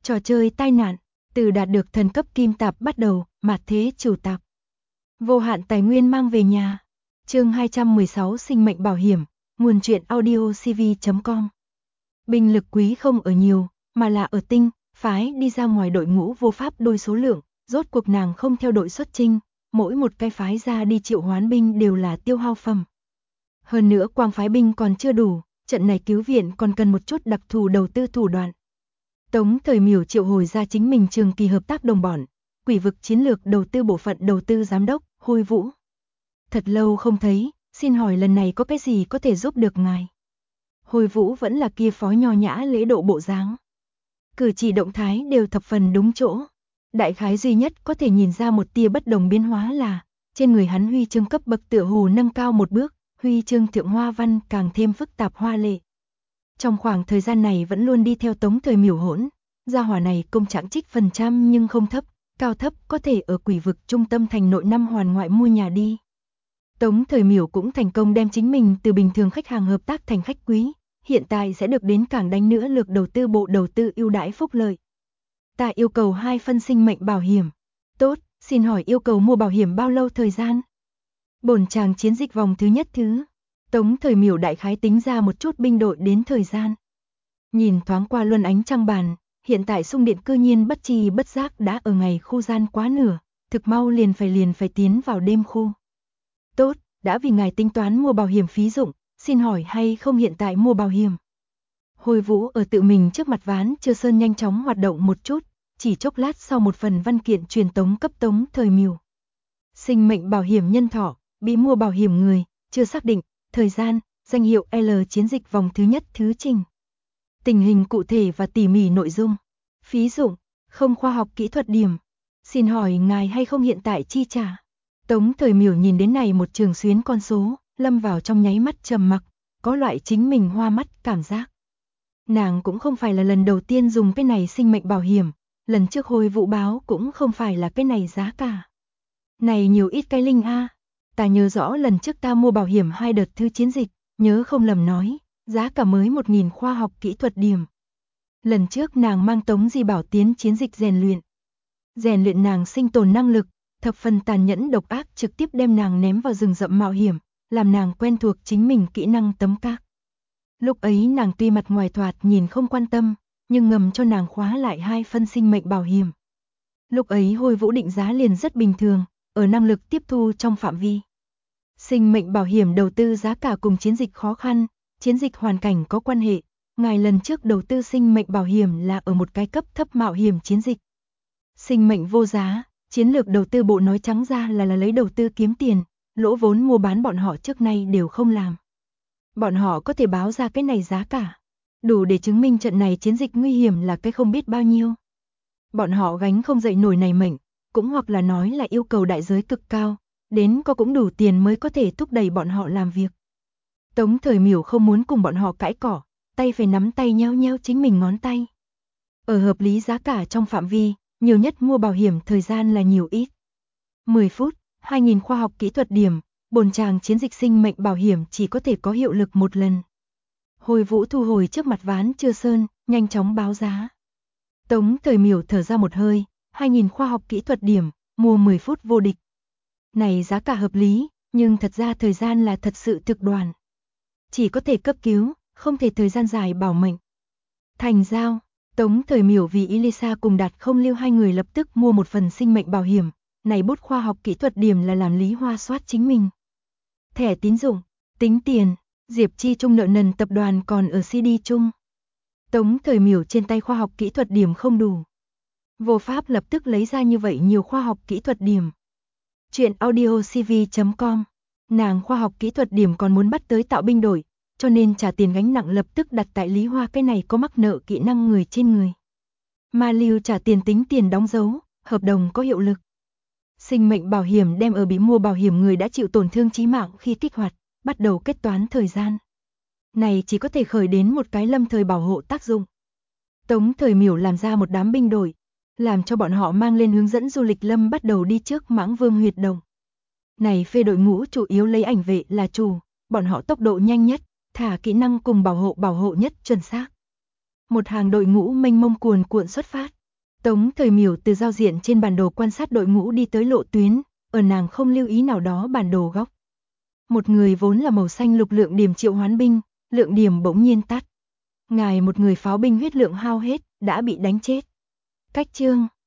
Trò chơi tai nạn, từ đạt được thần cấp kim tạp bắt đầu, mạt thế chủ tạp. Vô hạn tài nguyên mang về nhà. Chương 216 sinh mệnh bảo hiểm, nguồn truyện audio cv.com. Binh lực quý không ở nhiều, mà là ở tinh, phái đi ra ngoài đội ngũ vô pháp đôi số lượng, rốt cuộc nàng không theo đội xuất chinh, mỗi một cái phái ra đi triệu hoán binh đều là tiêu hao phẩm. Hơn nữa quang phái binh còn chưa đủ, trận này cứu viện còn cần một chút đặc thù đầu tư thủ đoạn. Tống Thời Miểu triệu hồi ra chính mình trường kỳ hợp tác đồng bọn, Quỷ vực chiến lược đầu tư bộ phận đầu tư giám đốc, Hôi Vũ. Thật lâu không thấy, xin hỏi lần này có cái gì có thể giúp được ngài? Hôi Vũ vẫn là kia phó nho nhã lễ độ bộ dáng. Cử chỉ động thái đều thập phần đúng chỗ. Đại khái duy nhất có thể nhìn ra một tia bất đồng biến hóa là, trên người hắn huy chương cấp bậc tựa hồ nâng cao một bước, huy chương thượng hoa văn càng thêm phức tạp hoa lệ. Trong khoảng thời gian này vẫn luôn đi theo Tống Thời Miểu hỗn, gia hỏa này công trạng trích phần trăm nhưng không thấp, cao thấp có thể ở quỷ vực trung tâm thành nội năm hoàn ngoại mua nhà đi. Tống Thời Miểu cũng thành công đem chính mình từ bình thường khách hàng hợp tác thành khách quý, hiện tại sẽ được đến cảng đánh nữa lược đầu tư bộ đầu tư ưu đãi phúc lợi. Ta yêu cầu 2 phân sinh mệnh bảo hiểm. Tốt, xin hỏi yêu cầu mua bảo hiểm bao lâu thời gian? Bổn chàng chiến dịch vòng thứ nhất thứ. Tống Thời Miểu đại khái tính ra một chút binh đội đến thời gian. Nhìn thoáng qua luân ánh trăng bàn, hiện tại xung điện cư nhiên bất tri bất giác đã ở ngày khu gian quá nửa, thực mau liền phải tiến vào đêm khu. Tốt, đã vì ngài tính toán mua bảo hiểm phí dụng, xin hỏi hay không hiện tại mua bảo hiểm? Hôi Vũ ở tự mình trước mặt ván chưa sơn nhanh chóng hoạt động một chút, chỉ chốc lát sau một phần văn kiện truyền tống cấp Tống Thời Miểu. Sinh mệnh bảo hiểm nhân thọ, bị mua bảo hiểm người, chưa xác định, thời gian, danh hiệu L chiến dịch vòng thứ nhất thứ trình. Tình hình cụ thể và tỉ mỉ nội dung. Phí dụng, không khoa học kỹ thuật điểm. Xin hỏi ngài hay không hiện tại chi trả? Tống Thời Miểu nhìn đến này một trường xuyến con số, lâm vào trong nháy mắt trầm mặc, có loại chính mình hoa mắt cảm giác. Nàng cũng không phải là lần đầu tiên dùng cái này sinh mệnh bảo hiểm, lần trước Hôi Vũ báo cũng không phải là cái này giá cả. Này nhiều ít cái linh a, ta nhớ rõ lần trước ta mua bảo hiểm 2 đợt thứ chiến dịch, nhớ không lầm nói, giá cả mới 1.000 khoa học kỹ thuật điểm. Lần trước nàng mang Tống Di Bảo tiến chiến dịch rèn luyện nàng sinh tồn năng lực, thập phần tàn nhẫn độc ác trực tiếp đem nàng ném vào rừng rậm mạo hiểm, làm nàng quen thuộc chính mình kỹ năng tấm các. Lúc ấy nàng tuy mặt ngoài thoạt nhìn không quan tâm, nhưng ngầm cho nàng khóa lại 2 phân sinh mệnh bảo hiểm. Lúc ấy Hôi Vũ định giá liền rất bình thường, ở năng lực tiếp thu trong phạm vi. Sinh mệnh bảo hiểm đầu tư giá cả cùng chiến dịch khó khăn, chiến dịch hoàn cảnh có quan hệ, ngài lần trước đầu tư sinh mệnh bảo hiểm là ở một cái cấp thấp mạo hiểm chiến dịch. Sinh mệnh vô giá, chiến lược đầu tư bộ nói trắng ra là lấy đầu tư kiếm tiền, lỗ vốn mua bán bọn họ trước nay đều không làm. Bọn họ có thể báo ra cái này giá cả, đủ để chứng minh trận này chiến dịch nguy hiểm là cái không biết bao nhiêu. Bọn họ gánh không dậy nổi này mệnh, cũng hoặc là nói là yêu cầu đại giới cực cao, đến có cũng đủ tiền mới có thể thúc đẩy bọn họ làm việc. Tống Thời Miểu không muốn cùng bọn họ cãi cỏ, tay phải nắm tay nheo nheo chính mình ngón tay. Ở hợp lý giá cả trong phạm vi, nhiều nhất mua bảo hiểm thời gian là nhiều ít. 10 phút, 2.000 khoa học kỹ thuật điểm, bổn chàng chiến dịch sinh mệnh bảo hiểm chỉ có thể có hiệu lực một lần. Hôi Vũ thu hồi trước mặt ván chưa sơn, nhanh chóng báo giá. Tống Thời Miểu thở ra một hơi, 2.000 khoa học kỹ thuật điểm, mua 10 phút vô địch. Này giá cả hợp lý, nhưng thật ra thời gian là thật sự thực đoàn. Chỉ có thể cấp cứu, không thể thời gian dài bảo mệnh. Thành giao, Tống Thời Miểu vì Elisa cùng Đạt Không Lưu hai người lập tức mua một phần sinh mệnh bảo hiểm, này bút khoa học kỹ thuật điểm là làm Lý Hoa soát chính mình. Thẻ tín dụng, tính tiền, Diệp Chi Trung nợ nần tập đoàn còn ở CD Trung. Tống Thời Miểu trên tay khoa học kỹ thuật điểm không đủ. Vô pháp lập tức lấy ra như vậy nhiều khoa học kỹ thuật điểm. Chuyện audio cv.com. Nàng khoa học kỹ thuật điểm còn muốn bắt tới tạo binh đội, cho nên trả tiền gánh nặng lập tức đặt tại Lý Hoa cái này có mắc nợ kỹ năng người trên người. Mà Lưu trả tiền tính tiền đóng dấu, hợp đồng có hiệu lực. Sinh mệnh bảo hiểm đem ở bị mua bảo hiểm người đã chịu tổn thương chí mạng khi kích hoạt, bắt đầu kết toán thời gian. Này chỉ có thể khởi đến một cái lâm thời bảo hộ tác dụng. Tống Thời Miểu làm ra một đám binh đội, làm cho bọn họ mang lên hướng dẫn du lịch lâm bắt đầu đi trước Mãng Vương huyệt động. Này phê đội ngũ chủ yếu lấy ảnh vệ là chủ, bọn họ tốc độ nhanh nhất, thả kỹ năng cùng bảo hộ nhất chuẩn xác. Một hàng đội ngũ mênh mông cuồn cuộn xuất phát, Tống Thời Miểu từ giao diện trên bản đồ quan sát đội ngũ đi tới lộ tuyến, ở nàng không lưu ý nào đó bản đồ góc. Một người vốn là màu xanh lục lượng điểm triệu hoán binh, lượng điểm bỗng nhiên tắt. Ngài một người pháo binh huyết lượng hao hết, đã bị đánh chết. Cách chương